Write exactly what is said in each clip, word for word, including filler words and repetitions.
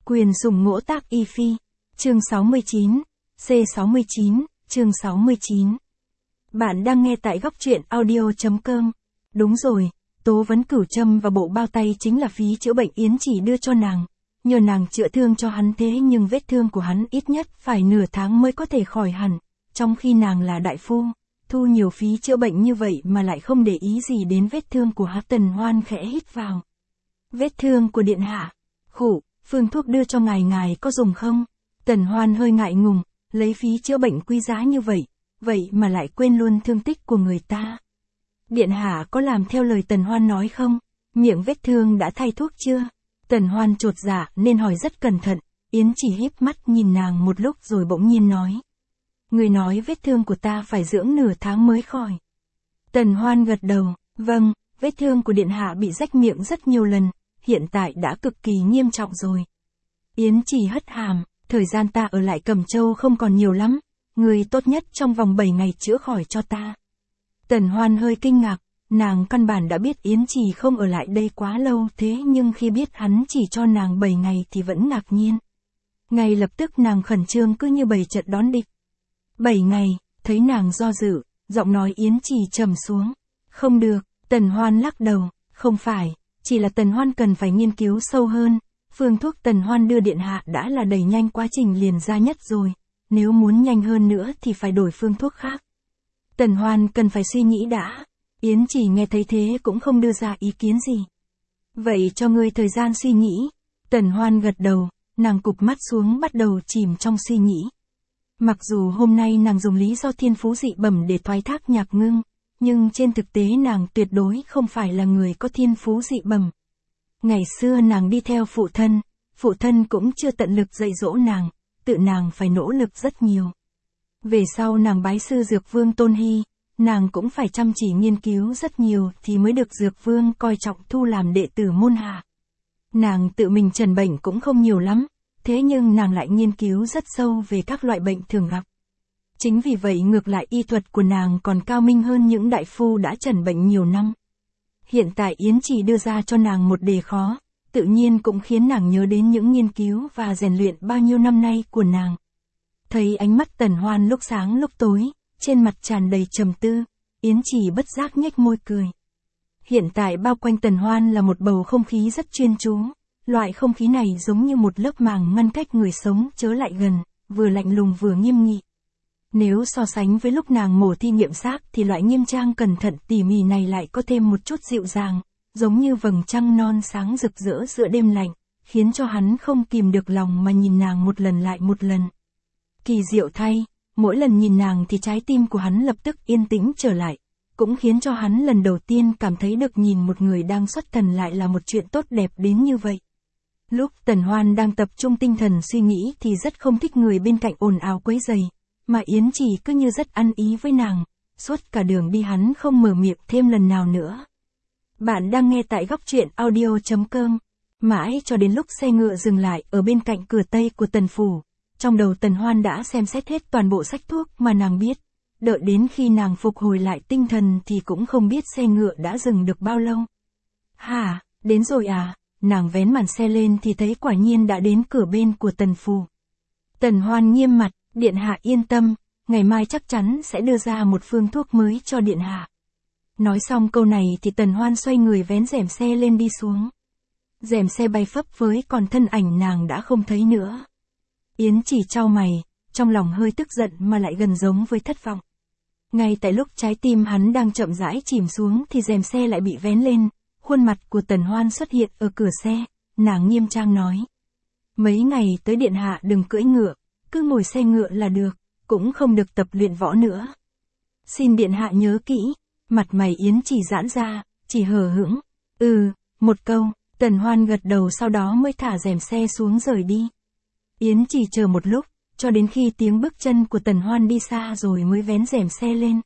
Quyền dùng ngỗ tác y phi. Chương sáu mươi chín. C sáu mươi chín, chương sáu mươi chín. Bạn đang nghe tại góc truyện audio chấm com. Đúng rồi, tố vấn cửu châm và bộ bao tay chính là phí chữa bệnh Yến Chỉ đưa cho nàng. Nhờ nàng chữa thương cho hắn, thế nhưng vết thương của hắn ít nhất phải nửa tháng mới có thể khỏi hẳn. Trong khi nàng là đại phu, thu nhiều phí chữa bệnh như vậy mà lại không để ý gì đến vết thương của hắn. Tần Hoan khẽ hít vào. Vết thương của điện hạ. Khủ, phương thuốc đưa cho ngài ngài có dùng không? Tần Hoan hơi ngại ngùng, lấy phí chữa bệnh quý giá như vậy, vậy mà lại quên luôn thương tích của người ta. Điện hạ có làm theo lời Tần Hoan nói không? Miệng vết thương đã thay thuốc chưa? Tần Hoan chột dạ nên hỏi rất cẩn thận. Yến Chỉ híp mắt nhìn nàng một lúc rồi bỗng nhiên nói. Người nói vết thương của ta phải dưỡng nửa tháng mới khỏi. Tần Hoan gật đầu, vâng, vết thương của điện hạ bị rách miệng rất nhiều lần, hiện tại đã cực kỳ nghiêm trọng rồi. Yến Chỉ hất hàm, thời gian ta ở lại Cẩm Châu không còn nhiều lắm, người tốt nhất trong vòng bảy ngày chữa khỏi cho ta. Tần Hoan hơi kinh ngạc, nàng căn bản đã biết Yến Chỉ không ở lại đây quá lâu, thế nhưng khi biết hắn chỉ cho nàng bảy ngày thì vẫn ngạc nhiên. Ngay lập tức nàng khẩn trương cứ như bầy trận đón địch. Bảy ngày, thấy nàng do dự, giọng nói Yến Chỉ trầm xuống. Không được, Tần Hoan lắc đầu, không phải, chỉ là Tần Hoan cần phải nghiên cứu sâu hơn. Phương thuốc Tần Hoan đưa điện hạ đã là đẩy nhanh quá trình liền ra nhất rồi, nếu muốn nhanh hơn nữa thì phải đổi phương thuốc khác. Tần Hoan cần phải suy nghĩ đã. Yến Chỉ nghe thấy thế cũng không đưa ra ý kiến gì. Vậy cho ngươi thời gian suy nghĩ. Tần Hoan gật đầu, nàng cụp mắt xuống bắt đầu chìm trong suy nghĩ. Mặc dù hôm nay nàng dùng lý do thiên phú dị bẩm để thoái thác Nhạc Ngưng, nhưng trên thực tế nàng tuyệt đối không phải là người có thiên phú dị bẩm. Ngày xưa nàng đi theo phụ thân, phụ thân cũng chưa tận lực dạy dỗ nàng, tự nàng phải nỗ lực rất nhiều. Về sau nàng bái sư Dược Vương Tôn Hy, nàng cũng phải chăm chỉ nghiên cứu rất nhiều thì mới được Dược Vương coi trọng thu làm đệ tử môn hạ. Nàng tự mình trần bệnh cũng không nhiều lắm, thế nhưng nàng lại nghiên cứu rất sâu về các loại bệnh thường gặp. Chính vì vậy ngược lại y thuật của nàng còn cao minh hơn những đại phu đã trần bệnh nhiều năm. Hiện tại Yến Chỉ đưa ra cho nàng một đề khó, tự nhiên cũng khiến nàng nhớ đến những nghiên cứu và rèn luyện bao nhiêu năm nay của nàng. Thấy ánh mắt Tần Hoan lúc sáng lúc tối, trên mặt tràn đầy trầm tư, Yến Chỉ bất giác nhếch môi cười. Hiện tại bao quanh Tần Hoan là một bầu không khí rất chuyên chú, loại không khí này giống như một lớp màng ngăn cách người sống chớ lại gần, vừa lạnh lùng vừa nghiêm nghị. Nếu so sánh với lúc nàng mổ thi nghiệm xác thì loại nghiêm trang cẩn thận tỉ mỉ này lại có thêm một chút dịu dàng, giống như vầng trăng non sáng rực rỡ giữa đêm lạnh, khiến cho hắn không kìm được lòng mà nhìn nàng một lần lại một lần. Kỳ diệu thay, mỗi lần nhìn nàng thì trái tim của hắn lập tức yên tĩnh trở lại, cũng khiến cho hắn lần đầu tiên cảm thấy được nhìn một người đang xuất thần lại là một chuyện tốt đẹp đến như vậy. Lúc Tần Hoan đang tập trung tinh thần suy nghĩ thì rất không thích người bên cạnh ồn ào quấy rầy, mà Yến Chỉ cứ như rất ăn ý với nàng, suốt cả đường đi hắn không mở miệng thêm lần nào nữa. Bạn đang nghe tại góc truyện audio chấm com. Mãi cho đến lúc xe ngựa dừng lại ở bên cạnh cửa Tây của Tần Phủ, trong đầu Tần Hoan đã xem xét hết toàn bộ sách thuốc mà nàng biết. Đợi đến khi nàng phục hồi lại tinh thần thì cũng không biết xe ngựa đã dừng được bao lâu. Hả, đến rồi à? Nàng vén màn xe lên thì thấy quả nhiên đã đến cửa bên của Tần Phủ. Tần Hoan nghiêm mặt, điện hạ yên tâm, ngày mai chắc chắn sẽ đưa ra một phương thuốc mới cho điện hạ. Nói xong câu này thì Tần Hoan xoay người vén rèm xe lên đi xuống. Rèm xe bay phấp phới còn thân ảnh nàng đã không thấy nữa. Yến Chỉ chau mày, trong lòng hơi tức giận mà lại gần giống với thất vọng. Ngay tại lúc trái tim hắn đang chậm rãi chìm xuống thì rèm xe lại bị vén lên, khuôn mặt của Tần Hoan xuất hiện ở cửa xe, nàng nghiêm trang nói. Mấy ngày tới điện hạ đừng cưỡi ngựa, cứ ngồi xe ngựa là được, cũng không được tập luyện võ nữa. Xin điện hạ nhớ kỹ, mặt mày Yến Chỉ giãn ra, chỉ hờ hững. Ừ, một câu, Tần Hoan gật đầu sau đó mới thả rèm xe xuống rời đi. Yến Chỉ chờ một lúc, cho đến khi tiếng bước chân của Tần Hoan đi xa rồi mới vén rèm xe lên.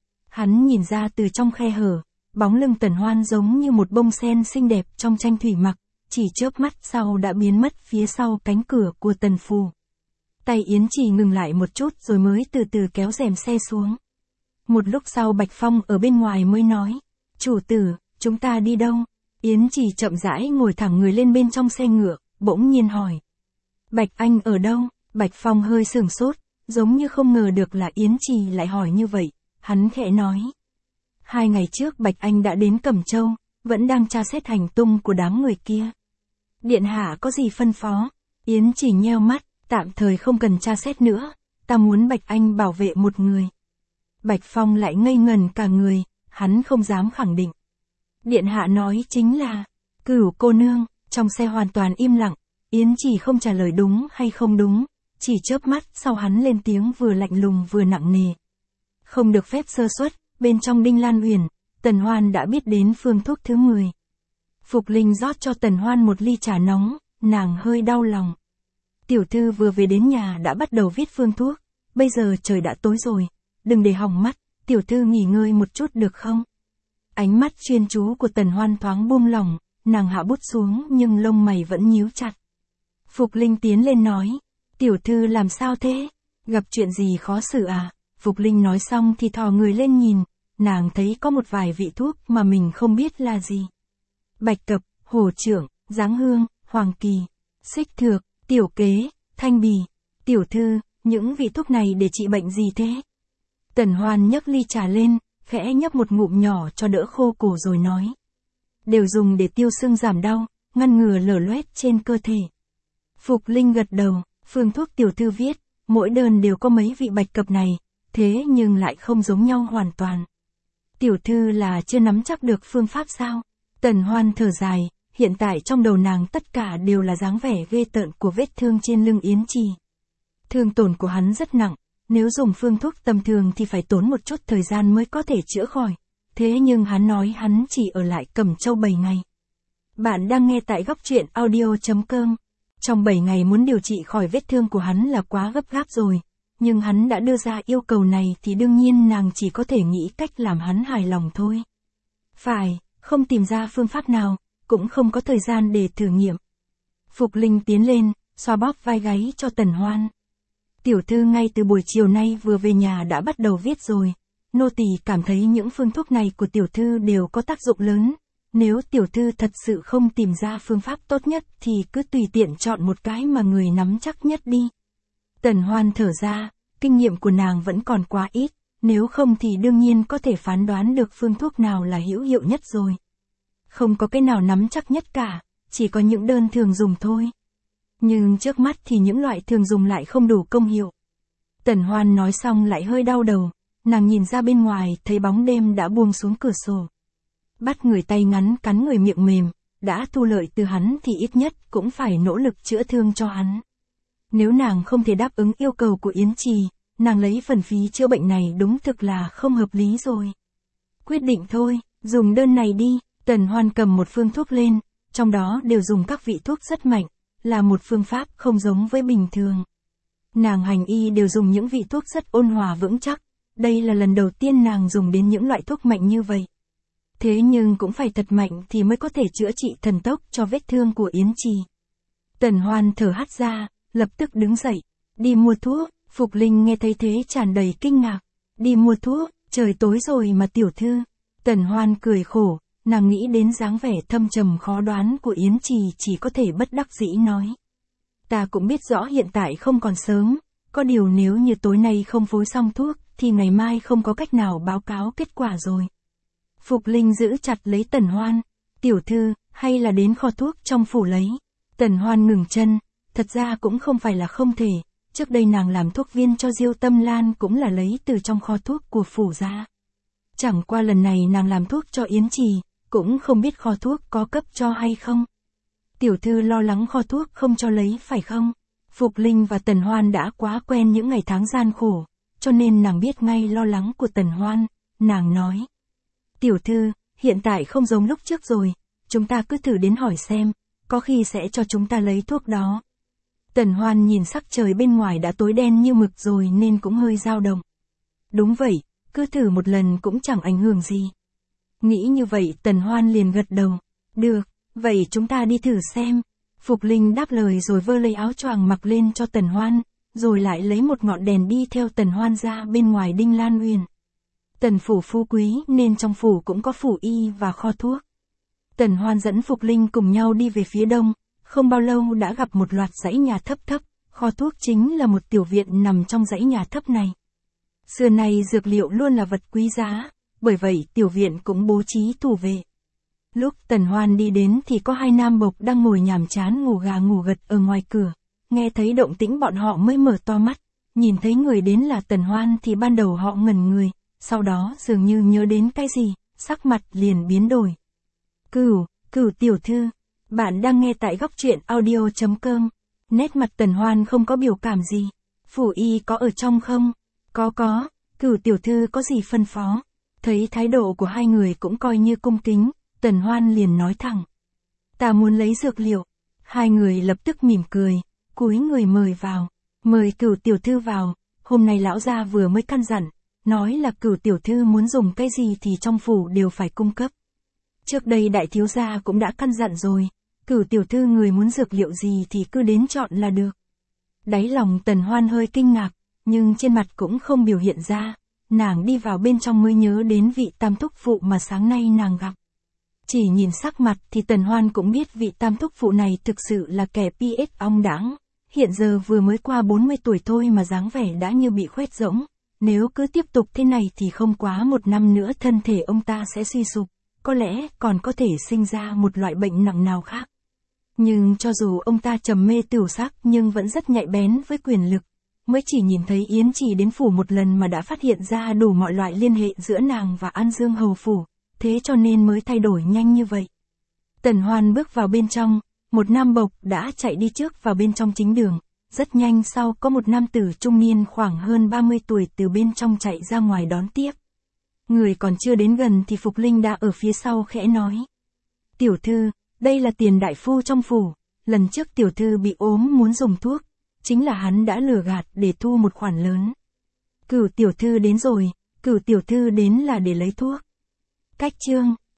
Hắn nhìn ra từ trong khe hở, bóng lưng Tần Hoan giống như một bông sen xinh đẹp trong tranh thủy mặc, chỉ chớp mắt sau đã biến mất phía sau cánh cửa của Tần Phủ. Tay Yến Chỉ ngừng lại một chút rồi mới từ từ kéo rèm xe xuống. Một lúc sau Bạch Phong ở bên ngoài mới nói, chủ tử, chúng ta đi đâu? Yến Chỉ chậm rãi ngồi thẳng người lên bên trong xe ngựa, bỗng nhiên hỏi. Bạch Anh ở đâu? Bạch Phong hơi sửng sốt, giống như không ngờ được là Yến Trì lại hỏi như vậy, hắn khẽ nói. Hai ngày trước Bạch Anh đã đến Cẩm Châu, vẫn đang tra xét hành tung của đám người kia. Điện hạ có gì phân phó? Yến Trì nheo mắt, tạm thời không cần tra xét nữa, ta muốn Bạch Anh bảo vệ một người. Bạch Phong lại ngây ngần cả người, hắn không dám khẳng định. Điện hạ nói chính là, Cửu cô nương. Trong xe hoàn toàn im lặng, Yến Trì không trả lời đúng hay không đúng, chỉ chớp mắt sau hắn lên tiếng vừa lạnh lùng vừa nặng nề. Không được phép sơ suất, bên trong Đinh Lan Uyển, Tần Hoan đã biết đến phương thuốc thứ mười. Phục Linh rót cho Tần Hoan một ly trà nóng, nàng hơi đau lòng. Tiểu thư vừa về đến nhà đã bắt đầu viết phương thuốc, bây giờ trời đã tối rồi, đừng để hỏng mắt, tiểu thư nghỉ ngơi một chút được không? Ánh mắt chuyên chú của Tần Hoan thoáng buông lỏng, nàng hạ bút xuống nhưng lông mày vẫn nhíu chặt. Phục Linh tiến lên nói, tiểu thư làm sao thế? Gặp chuyện gì khó xử à? Phục Linh nói xong thì thò người lên nhìn, nàng thấy có một vài vị thuốc mà mình không biết là gì. Bạch cập, hổ trưởng, giáng hương, hoàng kỳ, xích thược, tiểu kế, thanh bì. Tiểu thư, những vị thuốc này để trị bệnh gì thế? Tần Hoan nhấc ly trà lên, khẽ nhấp một ngụm nhỏ cho đỡ khô cổ rồi nói. Đều dùng để tiêu sưng giảm đau, ngăn ngừa lở loét trên cơ thể. Phục Linh gật đầu, phương thuốc tiểu thư viết, mỗi đơn đều có mấy vị bạch cập này, thế nhưng lại không giống nhau hoàn toàn. Tiểu thư là chưa nắm chắc được phương pháp sao? Tần Hoan thở dài, hiện tại trong đầu nàng tất cả đều là dáng vẻ ghê tợn của vết thương trên lưng Yến Trì. Thương tổn của hắn rất nặng, nếu dùng phương thuốc tầm thường thì phải tốn một chút thời gian mới có thể chữa khỏi. Thế nhưng hắn nói hắn chỉ ở lại Cẩm Châu bảy ngày. Bạn đang nghe tại góc truyện audio chấm com. Trong bảy ngày muốn điều trị khỏi vết thương của hắn là quá gấp gáp rồi, nhưng hắn đã đưa ra yêu cầu này thì đương nhiên nàng chỉ có thể nghĩ cách làm hắn hài lòng thôi. Phải, không tìm ra phương pháp nào, cũng không có thời gian để thử nghiệm. Phục Linh tiến lên, xoa bóp vai gáy cho Tần Hoan. Tiểu thư ngay từ buổi chiều nay vừa về nhà đã bắt đầu viết rồi. Nô tỳ cảm thấy những phương thuốc này của tiểu thư đều có tác dụng lớn. Nếu tiểu thư thật sự không tìm ra phương pháp tốt nhất thì cứ tùy tiện chọn một cái mà người nắm chắc nhất đi. Tần Hoan thở ra, kinh nghiệm của nàng vẫn còn quá ít, nếu không thì đương nhiên có thể phán đoán được phương thuốc nào là hữu hiệu nhất rồi. Không có cái nào nắm chắc nhất cả, chỉ có những đơn thường dùng thôi. Nhưng trước mắt thì những loại thường dùng lại không đủ công hiệu. Tần Hoan nói xong lại hơi đau đầu, nàng nhìn ra bên ngoài thấy bóng đêm đã buông xuống cửa sổ. Bắt người tay ngắn cắn người miệng mềm, đã thu lợi từ hắn thì ít nhất cũng phải nỗ lực chữa thương cho hắn. Nếu nàng không thể đáp ứng yêu cầu của Yến Trì, nàng lấy phần phí chữa bệnh này đúng thực là không hợp lý rồi. Quyết định thôi, dùng đơn này đi. Tần Hoan cầm một phương thuốc lên, trong đó đều dùng các vị thuốc rất mạnh, là một phương pháp không giống với bình thường. Nàng hành y đều dùng những vị thuốc rất ôn hòa vững chắc, đây là lần đầu tiên nàng dùng đến những loại thuốc mạnh như vậy. Thế nhưng cũng phải thật mạnh thì mới có thể chữa trị thần tốc cho vết thương của Yến Trì. Tần Hoan thở hắt ra, lập tức đứng dậy, đi mua thuốc. Phục Linh nghe thấy thế tràn đầy kinh ngạc, đi mua thuốc, trời tối rồi mà tiểu thư. Tần Hoan cười khổ, nàng nghĩ đến dáng vẻ thâm trầm khó đoán của Yến Trì chỉ có thể bất đắc dĩ nói. Ta cũng biết rõ hiện tại không còn sớm, có điều nếu như tối nay không phối xong thuốc thì ngày mai không có cách nào báo cáo kết quả rồi. Phục Linh giữ chặt lấy Tần Hoan, tiểu thư, hay là đến kho thuốc trong phủ lấy. Tần Hoan ngừng chân, thật ra cũng không phải là không thể, trước đây nàng làm thuốc viên cho Diêu Tâm Lan cũng là lấy từ trong kho thuốc của phủ ra. Chẳng qua lần này nàng làm thuốc cho Yến Trì, cũng không biết kho thuốc có cấp cho hay không. Tiểu thư lo lắng kho thuốc không cho lấy phải không? Phục Linh và Tần Hoan đã quá quen những ngày tháng gian khổ, cho nên nàng biết ngay lo lắng của Tần Hoan, nàng nói. Tiểu thư, hiện tại không giống lúc trước rồi, chúng ta cứ thử đến hỏi xem, có khi sẽ cho chúng ta lấy thuốc đó. Tần Hoan nhìn sắc trời bên ngoài đã tối đen như mực rồi nên cũng hơi dao động. Đúng vậy, cứ thử một lần cũng chẳng ảnh hưởng gì. Nghĩ như vậy Tần Hoan liền gật đầu. Được, vậy chúng ta đi thử xem. Phục Linh đáp lời rồi vơ lấy áo choàng mặc lên cho Tần Hoan, rồi lại lấy một ngọn đèn đi theo Tần Hoan ra bên ngoài Đinh Lan Uyển. Tần phủ phú quý nên trong phủ cũng có phủ y và kho thuốc. Tần Hoan dẫn Phục Linh cùng nhau đi về phía đông, Không bao lâu đã gặp một loạt dãy nhà thấp thấp, kho thuốc chính là một tiểu viện nằm trong dãy nhà thấp này. Xưa nay dược liệu luôn là vật quý giá, bởi vậy tiểu viện cũng bố trí thủ vệ. Lúc Tần Hoan đi đến thì có hai nam bộc đang ngồi nhàm chán ngủ gà ngủ gật ở ngoài cửa, nghe thấy động tĩnh bọn họ mới mở to mắt, nhìn thấy người đến là Tần Hoan thì ban đầu họ ngẩn người, sau đó dường như nhớ đến cái gì, sắc mặt liền biến đổi. Cửu, Cửu tiểu thư, bạn đang nghe tại góc truyện audio chấm com. Nét mặt Tần Hoan không có biểu cảm gì. Phủ y có ở trong không? Có có, Cửu tiểu thư có gì phân phó? Thấy thái độ của hai người cũng coi như cung kính, Tần Hoan liền nói thẳng. Ta muốn lấy dược liệu. Hai người lập tức mỉm cười, cúi người mời vào. Mời Cửu tiểu thư vào, hôm nay lão gia vừa mới căn dặn, nói là Cửu tiểu thư muốn dùng cái gì thì trong phủ đều phải cung cấp. Trước đây đại thiếu gia cũng đã căn dặn rồi, Cửu tiểu thư người muốn dược liệu gì thì cứ đến chọn là được. Đáy lòng Tần Hoan hơi kinh ngạc, nhưng trên mặt cũng không biểu hiện ra, nàng đi vào bên trong mới nhớ đến vị tam thúc phụ mà sáng nay nàng gặp. Chỉ nhìn sắc mặt thì Tần Hoan cũng biết vị tam thúc phụ này thực sự là kẻ pi ết ong đãng, hiện giờ vừa mới qua bốn mươi tuổi thôi mà dáng vẻ đã như bị khoét rỗng, nếu cứ tiếp tục thế này thì không quá một năm nữa thân thể ông ta sẽ suy sụp, có lẽ còn có thể sinh ra một loại bệnh nặng nào khác. Nhưng cho dù ông ta trầm mê tửu sắc nhưng vẫn rất nhạy bén với quyền lực, mới chỉ nhìn thấy Yến Trì đến phủ một lần mà đã phát hiện ra đủ mọi loại liên hệ giữa nàng và An Dương hầu phủ, thế cho nên mới thay đổi nhanh như vậy. Tần Hoan bước vào bên trong, một nam bộc đã chạy đi trước vào bên trong chính đường, rất nhanh sau có một nam tử trung niên khoảng hơn ba mươi tuổi từ bên trong chạy ra ngoài đón tiếp. Người còn chưa đến gần thì Phục Linh đã ở phía sau khẽ nói. Tiểu thư, đây là Tiền đại phu trong phủ, lần trước tiểu thư bị ốm muốn dùng thuốc, chính là hắn đã lừa gạt để thu một khoản lớn. Cửu tiểu thư đến rồi, Cửu tiểu thư đến là để lấy thuốc. Cách chương